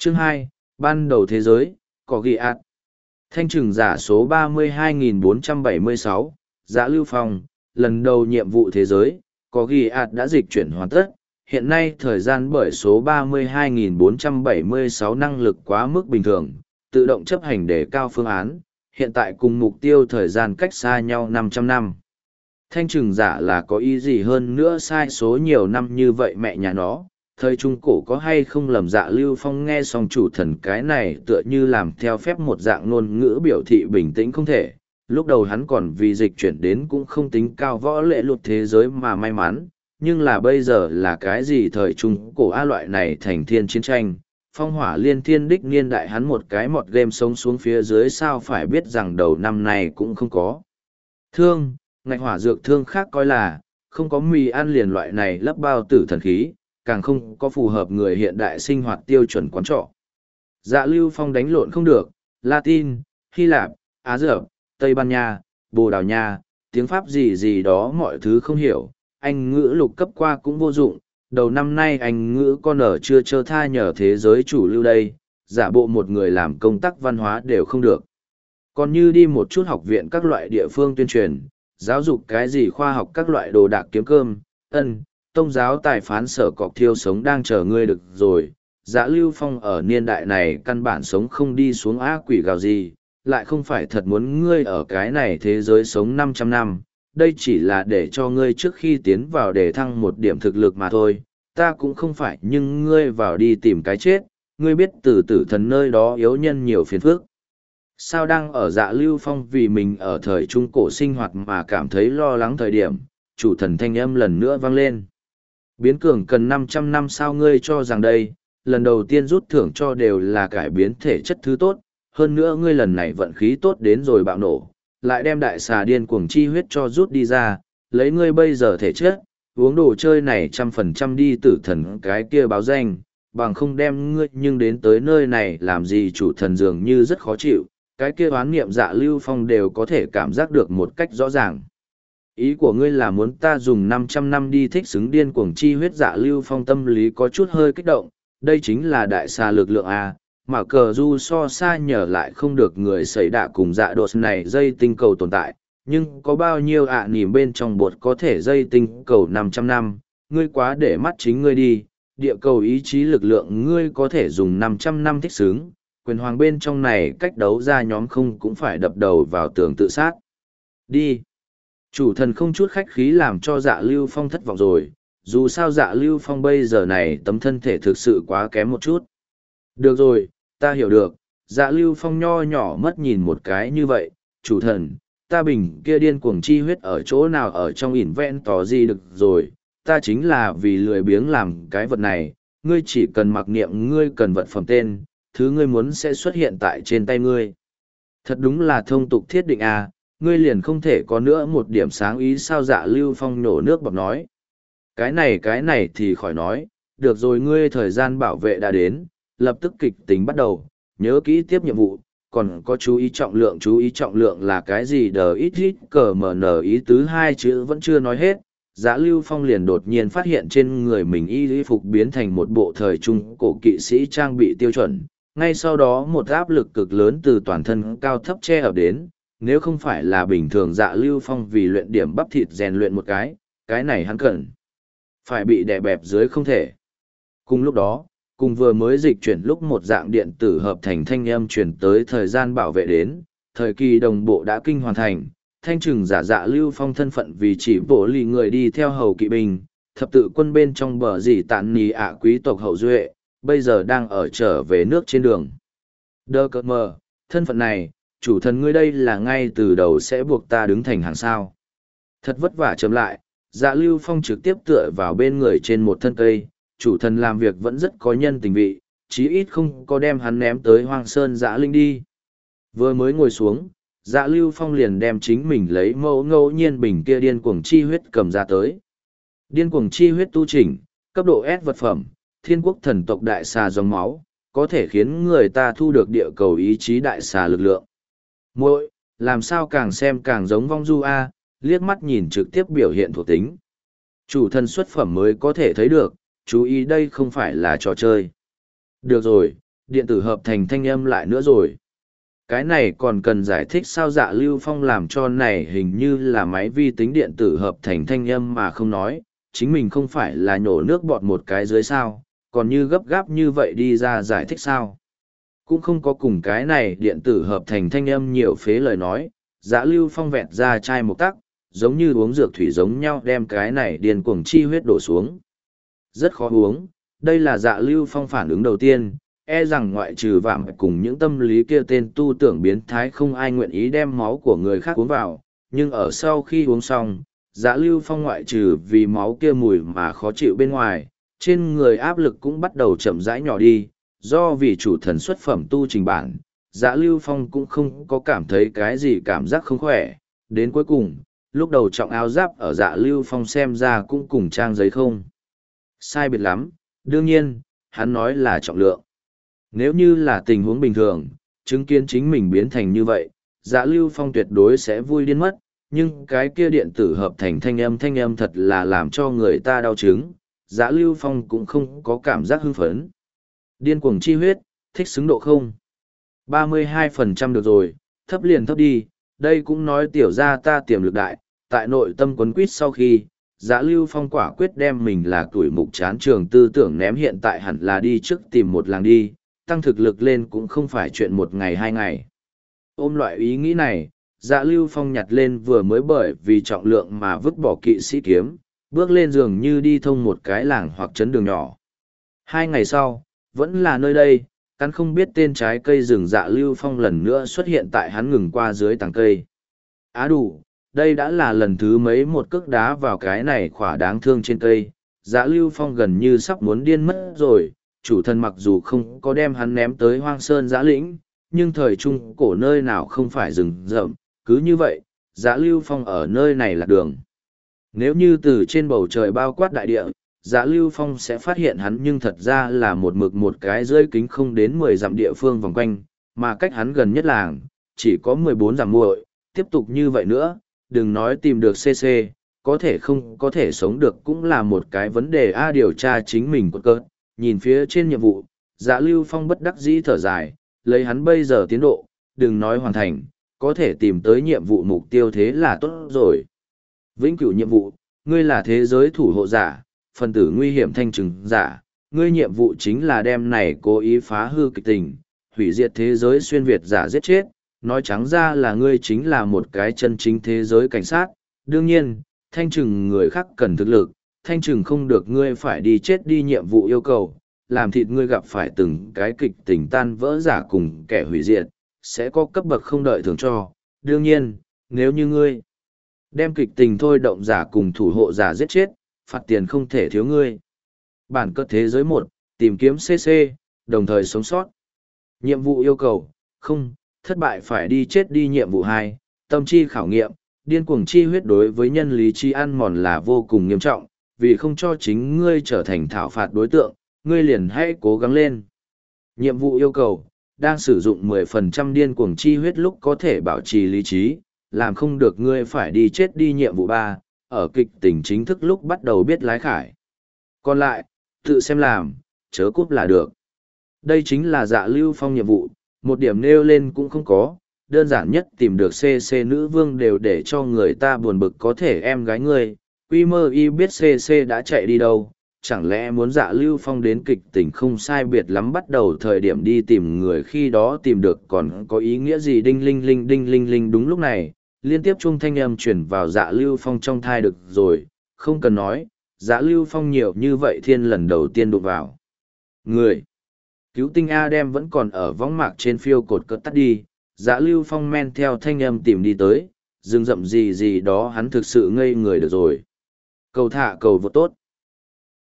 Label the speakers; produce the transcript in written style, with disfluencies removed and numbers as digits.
Speaker 1: Chương 2, ban đầu thế giới, có ghi ạt. Thanh trừng giả số 32.476, Dạ Lưu Phong, lần đầu nhiệm vụ thế giới, có ghi ạt đã dịch chuyển hoàn tất. Hiện nay thời gian bởi số 32.476 năng lực quá mức bình thường, tự động chấp hành để cao phương án, hiện tại cùng mục tiêu thời gian cách xa nhau 500 năm. Thanh trừng giả là có ý gì hơn nữa sai số nhiều năm như vậy mẹ nhà nó, thời trung cổ có hay không lầm. Dạ Lưu Phong nghe xong chủ thần cái này tựa như làm theo phép một dạng ngôn ngữ biểu thị bình tĩnh không thể. Lúc đầu hắn còn vì dịch chuyển đến cũng không tính cao võ lệ luật thế giới mà may mắn, nhưng là bây giờ là cái gì thời trung cổ a loại này thành thiên chiến tranh, phong hỏa liên thiên đích niên đại hắn một cái mọt game sống xuống phía dưới sao phải biết rằng đầu năm này cũng không có. Thương, ngạch hỏa dược thương khác coi là, không có mì ăn liền loại này lấp bao tử thần khí, càng không có phù hợp người hiện đại sinh hoạt tiêu chuẩn quán trọ. Dạ Lưu Phong đánh lộn không được, Latin, Hy Lạp, Á Dập, Tây Ban Nha, Bồ Đào Nha, tiếng Pháp gì gì đó mọi thứ không hiểu, Anh ngữ lục cấp qua cũng vô dụng, đầu năm nay Anh ngữ con ở chưa chơ tha nhờ thế giới chủ lưu đây, giả bộ một người làm công tác văn hóa đều không được. Còn như đi một chút học viện các loại địa phương tuyên truyền, giáo dục cái gì khoa học các loại đồ đạc kiếm cơm, tông giáo tài phán sở cọc thiêu sống đang chờ ngươi được rồi. Dạ Lưu Phong ở niên đại này căn bản sống không đi xuống ác quỷ gào gì, lại không phải thật muốn ngươi ở cái này thế giới sống 500 năm, đây chỉ là để cho ngươi trước khi tiến vào để thăng một điểm thực lực mà thôi, ta cũng không phải nhưng ngươi vào đi tìm cái chết, ngươi biết từ tử thần nơi đó yếu nhân nhiều phiền phức. Sao đang ở Dạ Lưu Phong vì mình ở thời trung cổ sinh hoạt mà cảm thấy lo lắng thời điểm, chủ thần thanh âm lần nữa vang lên. Biến cường cần 500 năm sao ngươi cho rằng đây, lần đầu tiên rút thưởng cho đều là cải biến thể chất thứ tốt, hơn nữa ngươi lần này vận khí tốt đến rồi bạo nổ, lại đem đại xà điên cuồng chi huyết cho rút đi ra, lấy ngươi bây giờ thể chất, uống đồ chơi này 100% đi tử thần cái kia báo danh, bằng không đem ngươi nhưng đến tới nơi này làm gì chủ thần dường như rất khó chịu, cái kia oán niệm Dạ Lưu Phong đều có thể cảm giác được một cách rõ ràng. Ý của ngươi là muốn ta dùng 500 năm đi thích xứng điên cuồng chi huyết. Dạ Lưu Phong tâm lý có chút hơi kích động, đây chính là đại xà lực lượng A, mà cờ du so xa nhờ lại không được người xảy đạ cùng dạ đột này dây tinh cầu tồn tại, nhưng có bao nhiêu nỉm bên trong bột có thể dây tinh cầu 500 năm, ngươi quá để mắt chính ngươi đi, địa cầu ý chí lực lượng ngươi có thể dùng 500 năm thích xứng, quyền hoàng bên trong này cách đấu ra nhóm không cũng phải đập đầu vào tường tự sát. Đi! Chủ thần không chút khách khí làm cho Dạ Lưu Phong thất vọng rồi, dù sao Dạ Lưu Phong bây giờ này tấm thân thể thực sự quá kém một chút. Được rồi, ta hiểu được, Dạ Lưu Phong nho nhỏ mất nhìn một cái như vậy, chủ thần, ta bình kia điên cuồng chi huyết ở chỗ nào ở trong ỉn vẹn tỏ gì được rồi, ta chính là vì lười biếng làm cái vật này, ngươi chỉ cần mặc niệm ngươi cần vật phẩm tên, thứ ngươi muốn sẽ xuất hiện tại trên tay ngươi. Thật đúng là thông tục thiết định à, ngươi liền không thể có nữa một điểm sáng ý sao. Dạ Lưu Phong nổ nước bọt nói. Cái này thì khỏi nói, được rồi ngươi thời gian bảo vệ đã đến, lập tức kịch tính bắt đầu, nhớ kỹ tiếp nhiệm vụ, còn có chú ý trọng lượng là cái gì đờ ít ít cờ mờ nở ý tứ hai chữ vẫn chưa nói hết. Dạ Lưu Phong liền đột nhiên phát hiện trên người mình y phục biến thành một bộ thời trung cổ kỵ sĩ trang bị tiêu chuẩn, ngay sau đó một áp lực cực lớn từ toàn thân cao thấp che ập đến, nếu không phải là bình thường Dạ Lưu Phong vì luyện điểm bắp thịt rèn luyện một cái này hắn cần phải bị đè bẹp dưới không thể. Cùng lúc đó, cùng vừa mới dịch chuyển lúc một dạng điện tử hợp thành thanh âm chuyển tới thời gian bảo vệ đến, thời kỳ đồng bộ đã kinh hoàn thành, thanh trừng giả Dạ Lưu Phong thân phận vì chỉ bộ lì người đi theo hầu kỵ binh, thập tự quân bên trong bờ dì tạn nì quý tộc hậu duệ, bây giờ đang ở trở về nước trên đường. Đơ cợt mờ, thân phận này, chủ thần ngươi đây là ngay từ đầu sẽ buộc ta đứng thành hàng sao. Thật vất vả chấm lại, Dạ Lưu Phong trực tiếp tựa vào bên người trên một thân cây, chủ thần làm việc vẫn rất có nhân tình vị, chí ít không có đem hắn ném tới hoang sơn dã linh đi. Vừa mới ngồi xuống, Dạ Lưu Phong liền đem chính mình lấy mẫu ngẫu nhiên bình kia điên cuồng chi huyết cầm ra tới. Điên cuồng chi huyết tu chỉnh, cấp độ S vật phẩm, thiên quốc thần tộc đại xà dòng máu, có thể khiến người ta thu được địa cầu ý chí đại xà lực lượng. Muội, làm sao càng xem càng giống vong du a, liếc mắt nhìn trực tiếp biểu hiện thuộc tính. Chủ thần xuất phẩm mới có thể thấy được, chú ý đây không phải là trò chơi. Được rồi, điện tử hợp thành thanh âm lại nữa rồi. Cái này còn cần giải thích sao? Dạ Lưu Phong làm cho này hình như là máy vi tính điện tử hợp thành thanh âm mà không nói, chính mình không phải là nhổ nước bọt một cái dưới sao, còn như gấp gáp như vậy đi ra giải thích sao? Cũng không có cùng cái này điện tử hợp thành thanh âm nhiều phế lời nói, Dạ Lưu Phong vẹt ra chai một tắc, giống như uống dược thủy giống nhau đem cái này điên cuồng chi huyết đổ xuống. Rất khó uống, đây là Dạ Lưu Phong phản ứng đầu tiên, e rằng ngoại trừ vạm cùng những tâm lý kia tên tu tưởng biến thái không ai nguyện ý đem máu của người khác uống vào, nhưng ở sau khi uống xong, Dạ Lưu Phong ngoại trừ vì máu kia mùi mà khó chịu bên ngoài, trên người áp lực cũng bắt đầu chậm rãi nhỏ đi, do vì chủ thần xuất phẩm tu trình bản, Dạ Lưu Phong cũng không có cảm thấy cái gì cảm giác không khỏe, đến cuối cùng, lúc đầu trọng áo giáp ở Dạ Lưu Phong xem ra cũng cùng trang giấy không sai biệt lắm, đương nhiên, hắn nói là trọng lượng. Nếu như là tình huống bình thường, chứng kiến chính mình biến thành như vậy, Dạ Lưu Phong tuyệt đối sẽ vui điên mất, nhưng cái kia điện tử hợp thành thanh âm thật là làm cho người ta đau chứng, Dạ Lưu Phong cũng không có cảm giác hưng phấn. Điên cuồng chi huyết, thích xứng độ không? 32% được rồi, thấp liền thấp đi, đây cũng nói tiểu ra ta tiềm lực đại, tại nội tâm quấn quýt sau khi, Dạ Lưu Phong quả quyết đem mình là tuổi mục chán trường tư tưởng ném hiện tại hẳn là đi trước tìm một làng đi, tăng thực lực lên cũng không phải chuyện một ngày hai ngày. Ôm loại ý nghĩ này, Dạ Lưu Phong nhặt lên vừa mới bởi vì trọng lượng mà vứt bỏ kỵ sĩ kiếm, bước lên giường như đi thông một cái làng hoặc trấn đường nhỏ. 2 ngày sau, vẫn là nơi đây, cắn không biết tên trái cây rừng. Dạ Lưu Phong lần nữa xuất hiện tại hắn ngừng qua dưới tàng cây. Á đủ, đây đã là lần thứ mấy một cước đá vào cái này khỏa đáng thương trên cây. Dạ Lưu Phong gần như sắp muốn điên mất rồi, chủ thần mặc dù không có đem hắn ném tới hoang sơn giã lĩnh, nhưng thời trung cổ nơi nào không phải rừng rậm, cứ như vậy, Dạ Lưu Phong ở nơi này là đường. Nếu như từ trên bầu trời bao quát đại địa, Dạ Lưu Phong sẽ phát hiện hắn nhưng thật ra là một mực một cái rơi kính không đến 10 dặm địa phương vòng quanh, mà cách hắn gần nhất làng, chỉ có 14 dặm muội, tiếp tục như vậy nữa, đừng nói tìm được CC, có thể không có thể sống được cũng là một cái vấn đề a. Điều tra chính mình của cơ, nhìn phía trên nhiệm vụ, Dạ Lưu Phong bất đắc dĩ thở dài, lấy hắn bây giờ tiến độ, đừng nói hoàn thành, có thể tìm tới nhiệm vụ mục tiêu thế là tốt rồi. Vĩnh cửu nhiệm vụ, ngươi là thế giới thủ hộ giả, phần tử nguy hiểm thanh trừng giả, ngươi nhiệm vụ chính là đem này cố ý phá hư kịch tình, hủy diệt thế giới xuyên Việt giả giết chết, nói trắng ra là ngươi chính là một cái chân chính thế giới cảnh sát. Đương nhiên, thanh trừng người khác cần thực lực, thanh trừng không được ngươi phải đi chết đi nhiệm vụ yêu cầu, làm thịt ngươi gặp phải từng cái kịch tình tan vỡ giả cùng kẻ hủy diệt, sẽ có cấp bậc không đợi thưởng cho. Đương nhiên, nếu như ngươi đem kịch tình thôi động giả cùng thủ hộ giả giết chết, phạt tiền không thể thiếu ngươi. Bản cất thế giới 1, tìm kiếm CC, đồng thời sống sót. Nhiệm vụ yêu cầu, không, thất bại phải đi chết đi. Nhiệm vụ 2, tâm chi khảo nghiệm, điên cuồng chi huyết đối với nhân lý chi ăn mòn là vô cùng nghiêm trọng, vì không cho chính ngươi trở thành thảo phạt đối tượng, ngươi liền hãy cố gắng lên. Nhiệm vụ yêu cầu, đang sử dụng 10% điên cuồng chi huyết lúc có thể bảo trì lý trí, làm không được ngươi phải đi chết đi. Nhiệm vụ 3, ở kịch tình chính thức lúc bắt đầu biết lái khải. Còn lại, tự xem làm, chớ cúp là được. Đây chính là Dạ Lưu Phong nhiệm vụ, một điểm nêu lên cũng không có, đơn giản nhất tìm được CC nữ vương đều để cho người ta buồn bực. Có thể em gái ngươi, quy mơ y biết CC đã chạy đi đâu, chẳng lẽ muốn Dạ Lưu Phong đến kịch tình không sai biệt lắm bắt đầu thời điểm đi tìm người khi đó tìm được còn có ý nghĩa gì? Đinh linh linh đinh linh linh. Đúng lúc này, liên tiếp chuông thanh âm chuyển vào Dạ Lưu Phong trong thai. Được rồi, không cần nói, Dạ Lưu Phong nhiều như vậy thiên lần đầu tiên đụng vào người. Cứu tinh A đem vẫn còn ở võng mạc trên phiêu cột cỡ tắt đi, Dạ Lưu Phong men theo thanh âm tìm đi tới, rừng rậm gì gì đó hắn thực sự ngây người được rồi. Cầu thả cầu vô tốt.